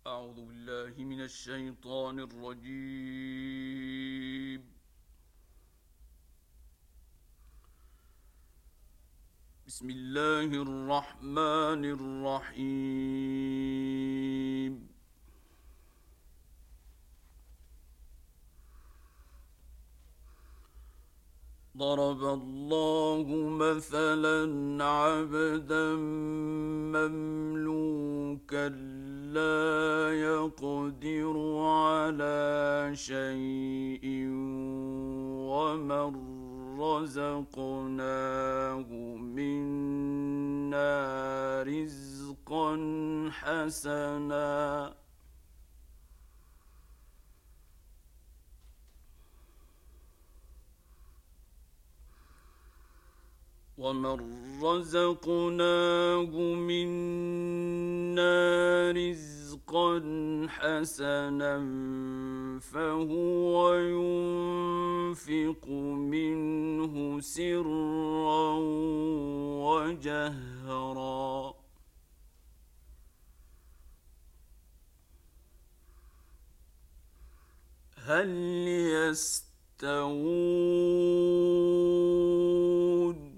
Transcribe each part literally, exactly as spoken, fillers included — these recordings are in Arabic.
أعوذ بالله من الشيطان الرجيم. بسم الله الرحمن الرحيم. ضرب الله مثلا عبدا مملوكا لا يقدر على شيء ومن رزقناه منا رزقا حسنا ومن رزقناه منا رزقا حسنا فهو ينفق منه سرا وجهرا هل يستوون؟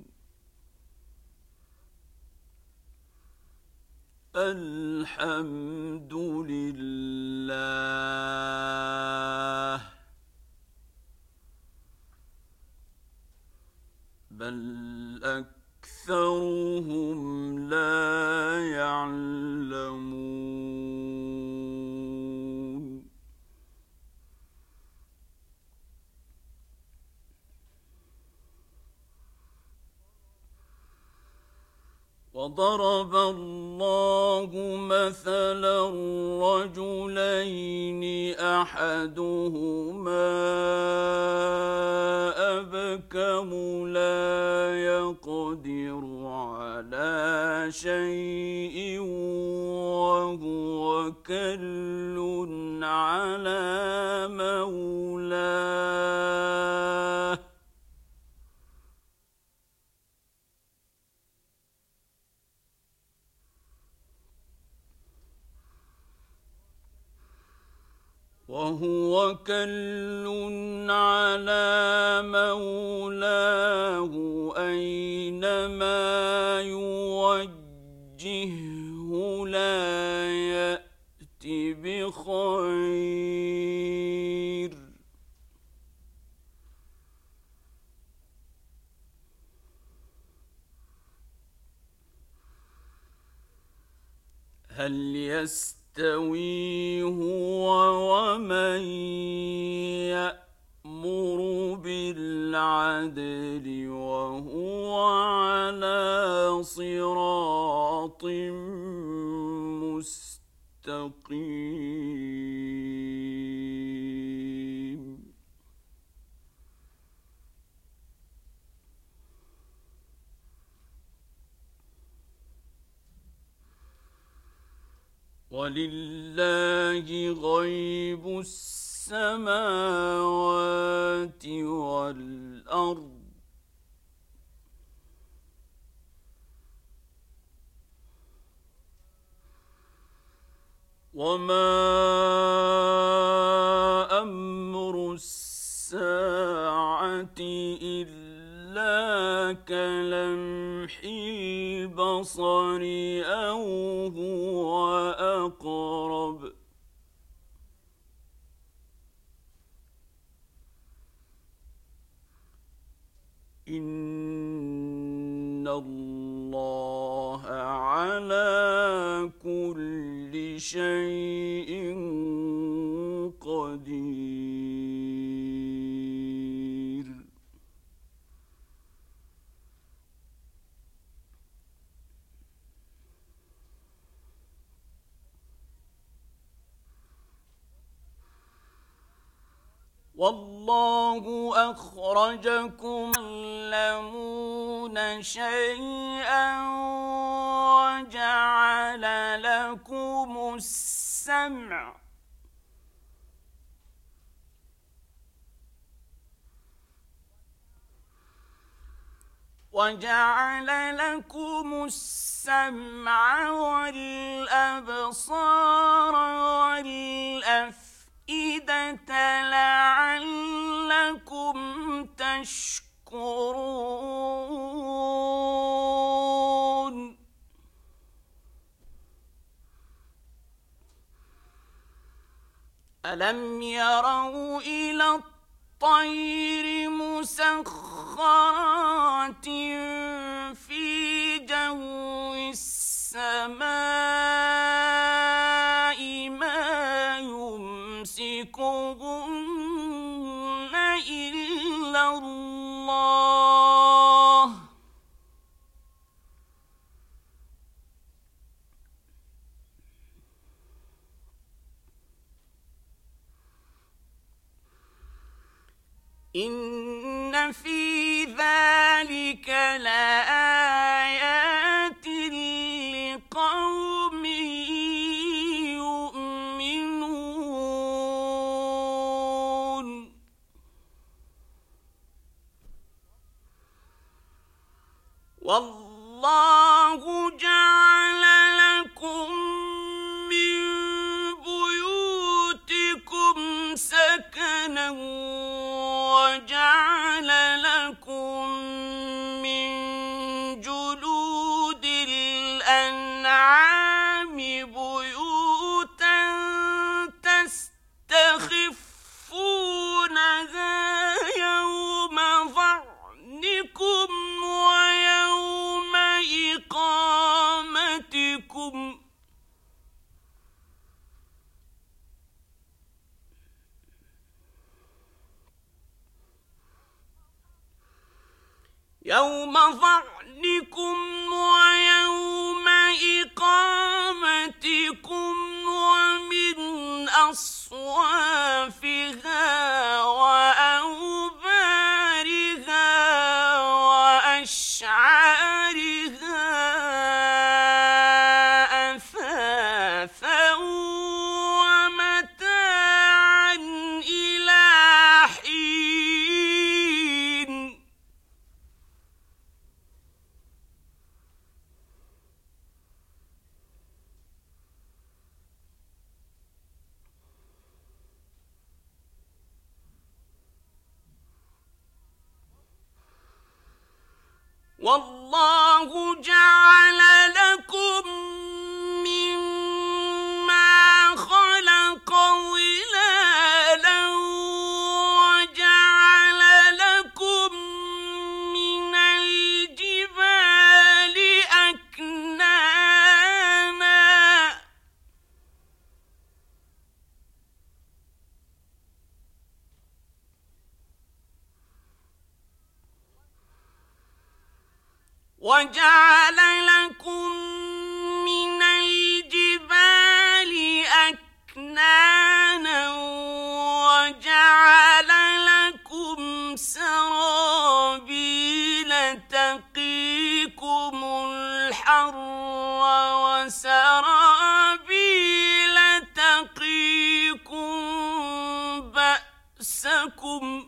الحمد لله بل أكثرهم لا يعلمون. وضرب الله مثلا رجلين أحدهما أبكم لا يقدر على شيء وهو كل على مولاه وهو كل على مولاه أينما يوجهه لا يأت بخير. هل يستوي هو ومن يأمر بالعدل وهو على صراط مستقيم؟ ولله غيب السماوات والأرض وما أمر الساعة إلا كلمح البصر أو هو أقرب إن الله على كل شيء قدير. والله أخرجكم تعلمون شيئا وجعل لكم السمع وجعل لكم السمع والأبصار ألم يروا إلى الطير مسخرات في جو السماء ما يمسكهن إلا الله إن في ذلك لآيات لقوم يؤمنون والله جعل لكم من بيوتكم سكنا وجعل لكم من جلود الأنعام بيوتا تستخفونها يوم ظعنكم ويوم إقامتكم يوم ظعنكم ويوم إقامتكم ومن أصوافها وأوبارها وأشعارها أثاثا ومتاعا إلى حين والله جعل لكم مما خلق ظلالا وجعل لكم من الجبال أكنانا وجعل لكم من الجبال أكنانا وجعل لكم سرابيل تقيكم الحر وسرابيل تقيكم بأسكم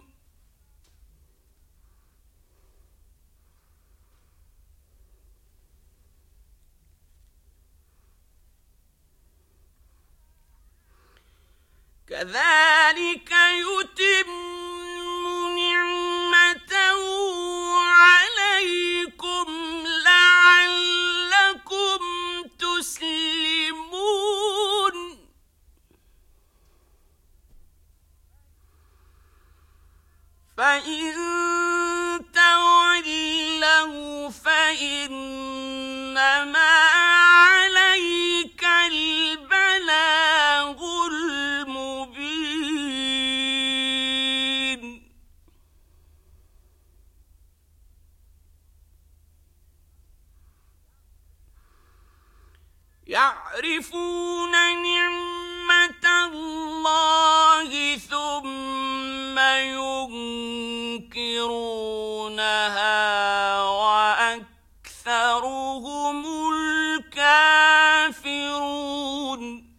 كذلك يتم نعمته عليكم لعلكم تسلمون فإن تولوا فإنما عليك البلاغ المبين يعرفون نعمة الله ثم ينكرونها وأكثرهم الكافرون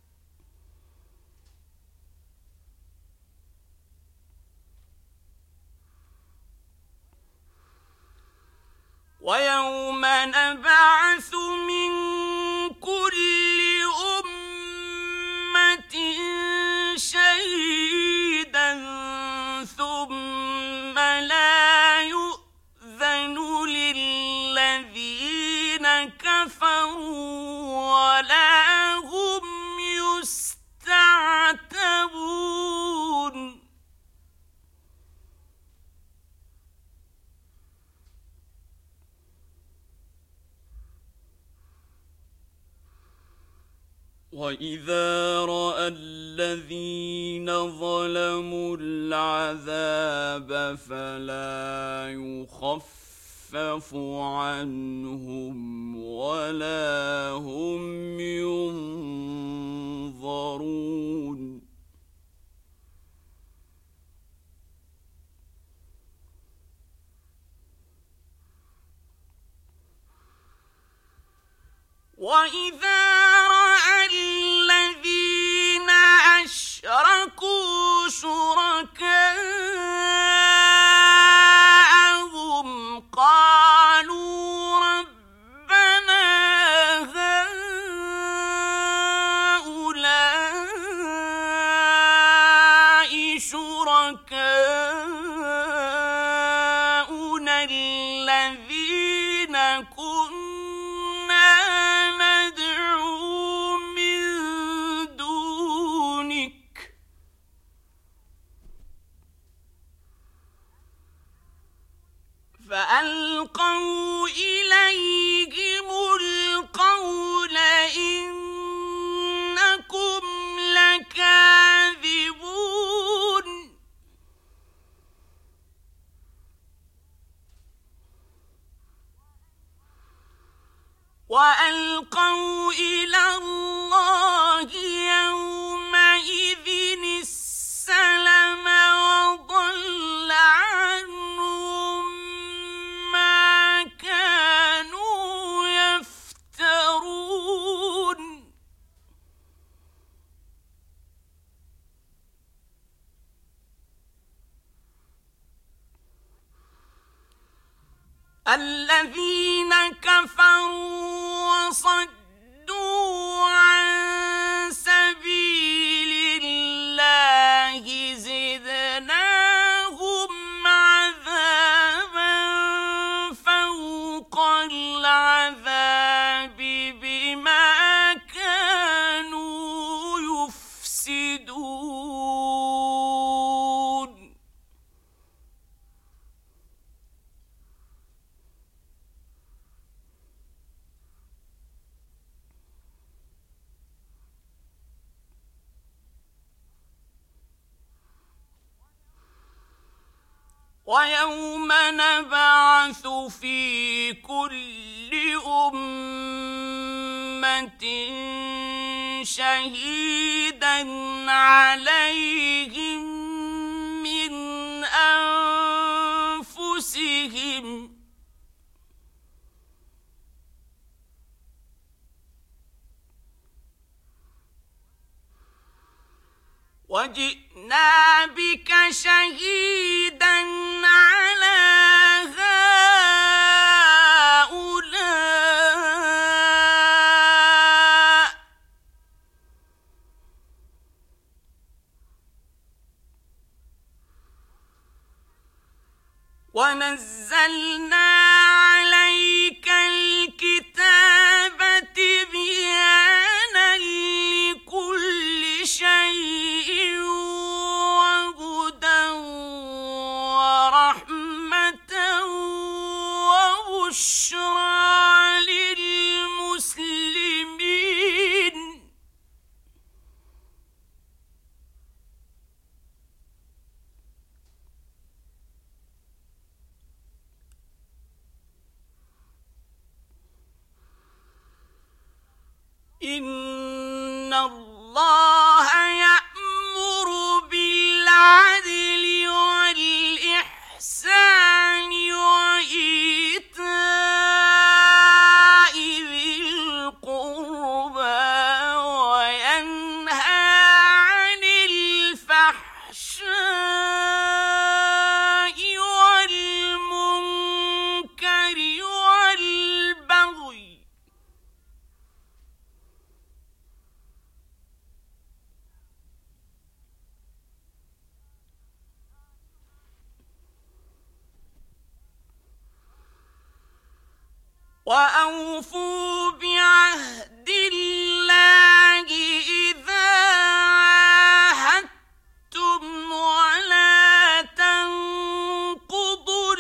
ويوم نبعث من كل أمة شهيدا ثم لا يؤذن للذين كفروا ولا هم يستعتبون وإذا رأى الذين ظلموا العذاب فلا يخفف عنهم ولا هم ينظرون وإذا رأى الذين أشركوا شركاءهم قالوا ربنا هؤلاء شركاؤنا الذين كنا ندعو من دونك فألقوا إليهم القول إنكم لكاذبون وألقوا إلى الله يومئذ السلم وضل عنهم ما كانوا يفترون الذين كفروا وصدوا عن سبيل الله زدناهم عذابا فوق العذاب بما كانوا يفسدون ويوم نبعث في كل أمة شهيدا عليهم من أنفسهم وجئنا بك شهيدا على هؤلاء ونزلنا عليك الكتاب تبيانا لكل شيء وهدى ورحمة وبشرى للمسلمين إن الله يأمر بالعدل والإحسان وإيتاء ذي القربى وينهى عن الفحشاء والمنكر والبغي وأوفوا بعهد الله إذا عاهدتم ولا تنقضوا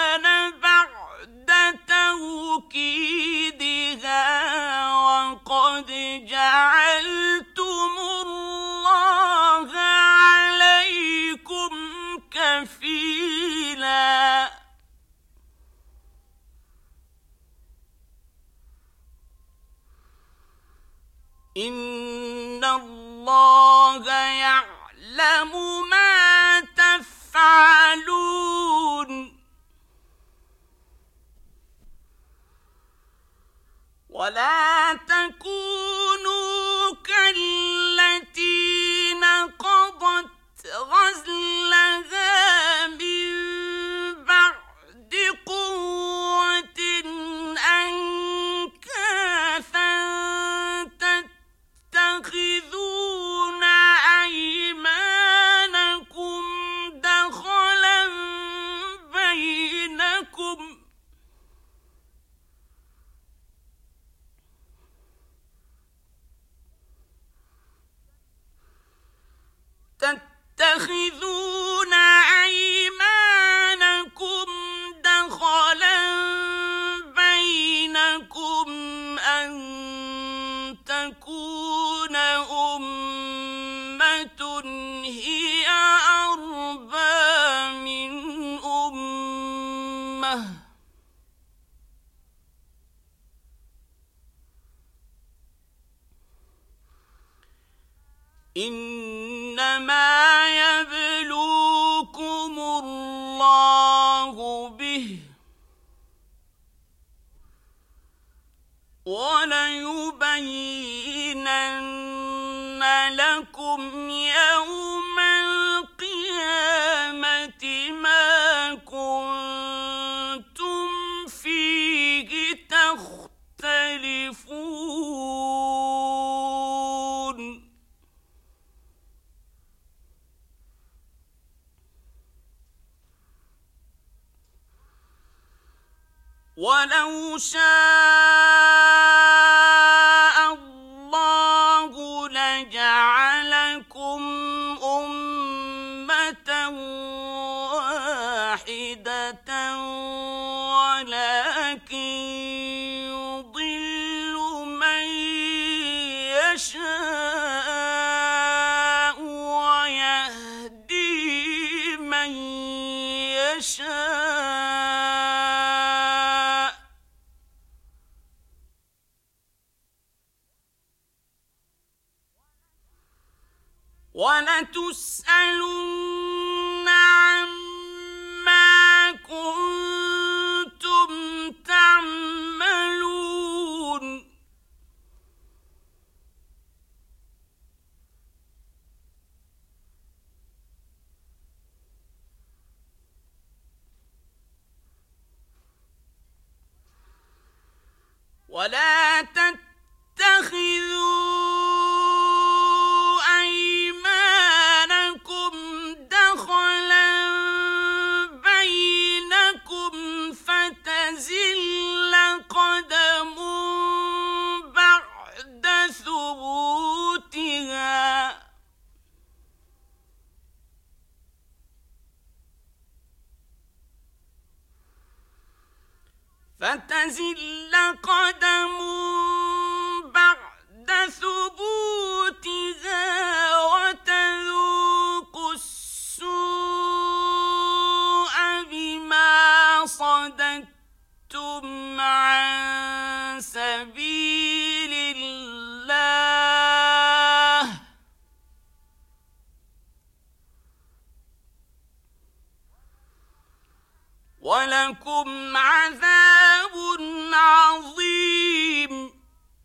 الأيمان بعد توكيدها وقد جعلتم الله عليكم كفيلا إن الله يعلم ما تفعلون ولا تكونوا كالتي نقضت غزلها من بعد قوة أنكاثا تتخذون أيمانكم دخلا بينكم تتخذون أيمانكم دخلا بينكم أن تكون أمة هي أربى من أمة إنما يبلوكم الله به وليبينن لكم يوم القيامة ما كنتم فيه تختلفون ولو شاء الله لجعلكم أمة واحدة ولكن يضل من يشاء ويهدي من يشاء ولتسألن عما كنتم تعملون ولا تتخذوا أيمانكم دخلا بينكم فتزل قدم بعد ثبوتها فتزل قدم بعد ثبوتها وتذوقوا السوء بما صددتم عن سبيل الله ولكم عذاب عظيم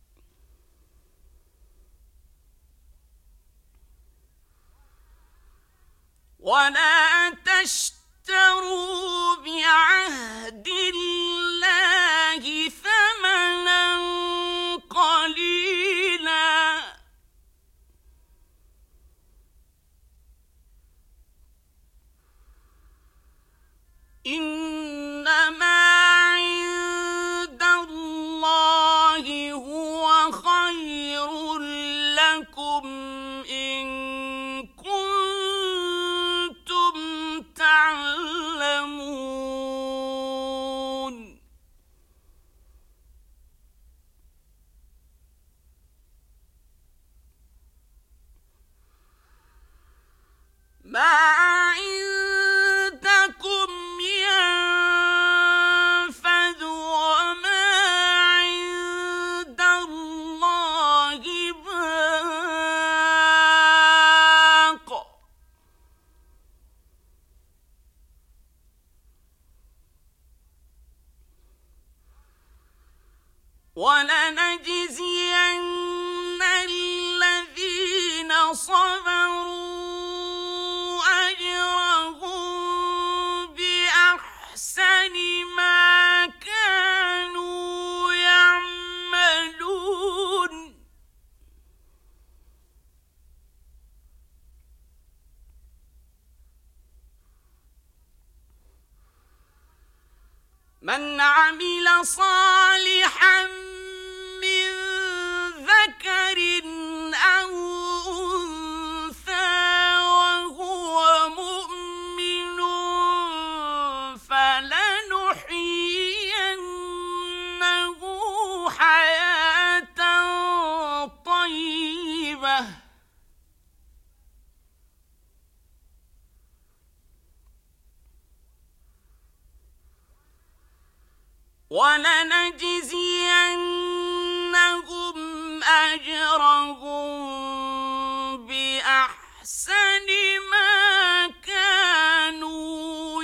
ولا تشتروا بعهد الله ثمنا قليلا إنما عند الله هو خير لكم إن كنتم من عمل صالحا من ذكر أو أنثى وهو مؤمن فلنحيينه حياة طيبة ولنجزينهم أجرهم بأحسن ما كانوا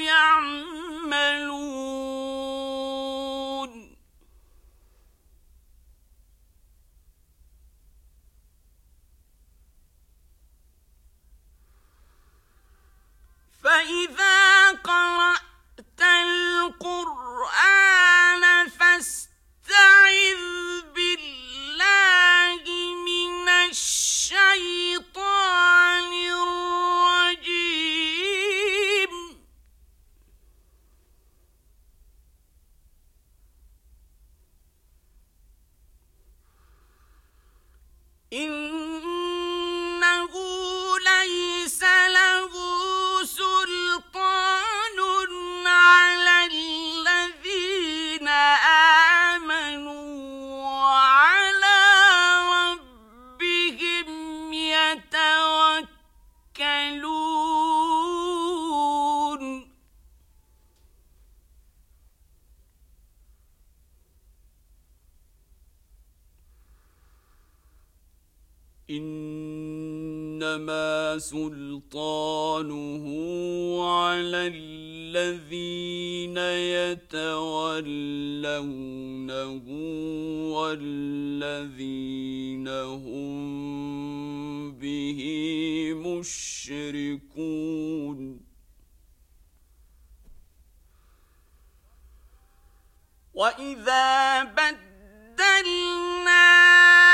يعملون فإذا قرأت القرآن فاستعذ بالله من الشيطان الرجيم إنه ليس له سلطان على الذين آمنوا وعلى ربهم يتوكلون إنما سلطانه على الذين يتولونه والذين هم به مشركون وإذا بدلنا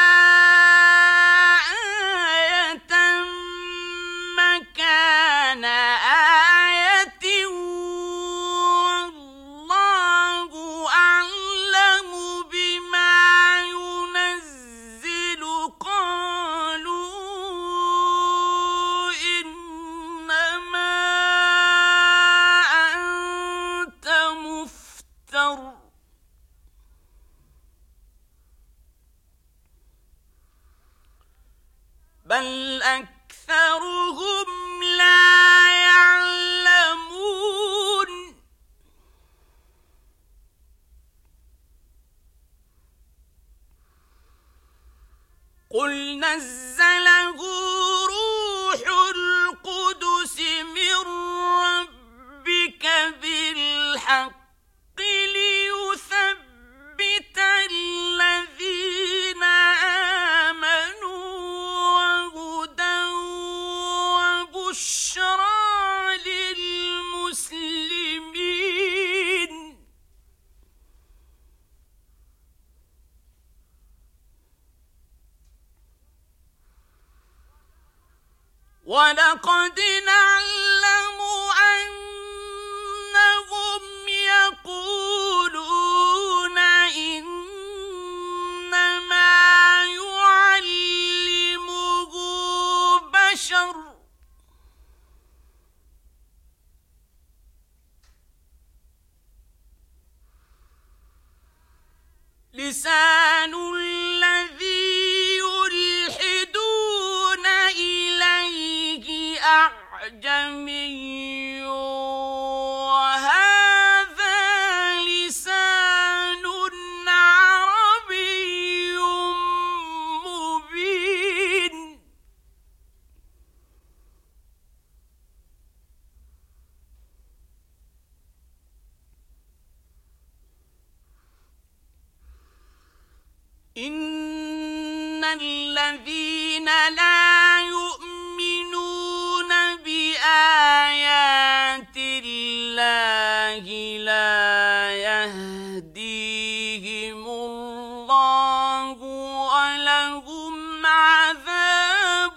مكان آية والله أعلم بما ينزل قالوا إنما أنت مفتر بل أكثرهم لا يعلمون قل نزله روح القدس من ربك بالحق ليثبت الذين آمنوا وهدى وبشرى للمسلمين ولقد نعلم أنهم يقولون إنما يعلمه بشر لسان الذي يلحدون إليه أعجمي وهذا لسان عربي مبين إن الذين لا يؤمنون بآيات الله لا يهديهم الله ولهم عذاب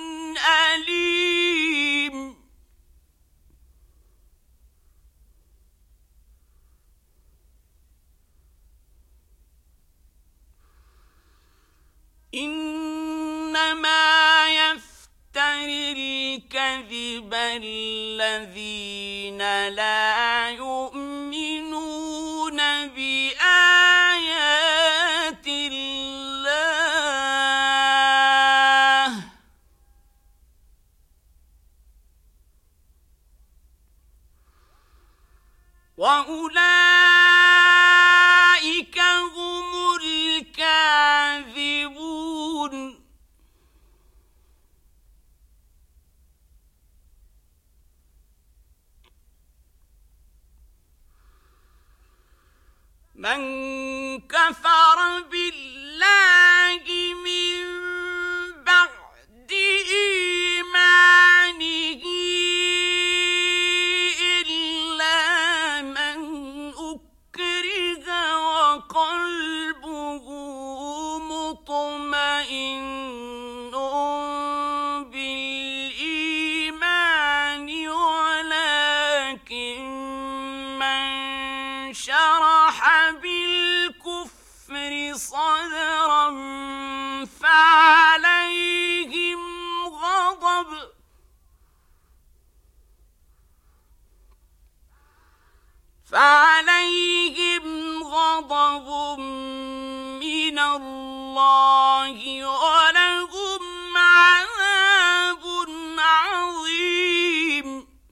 أليم إنما يفتري الكذب الذين لا يؤمنون بآيات الله وأولئك هم الكاذبون. من كفر بالله من بعد إيمانه إلا من أكره وقلبه مطمئن بالإيمان ولكن من شرح بالكفر صدرا فعليهم غضب فعليهم غضب من الله ولهم عذاب عظيم.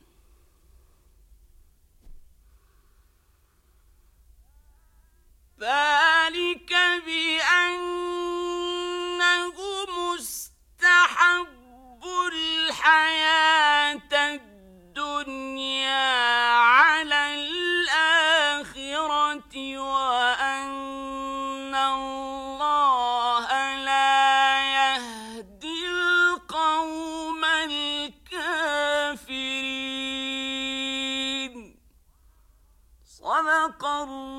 ذلك بأنهم استحبوا الحياة الدنيا على الآخرة وأن الله لا يهدي القوم الكافرين. صدق الله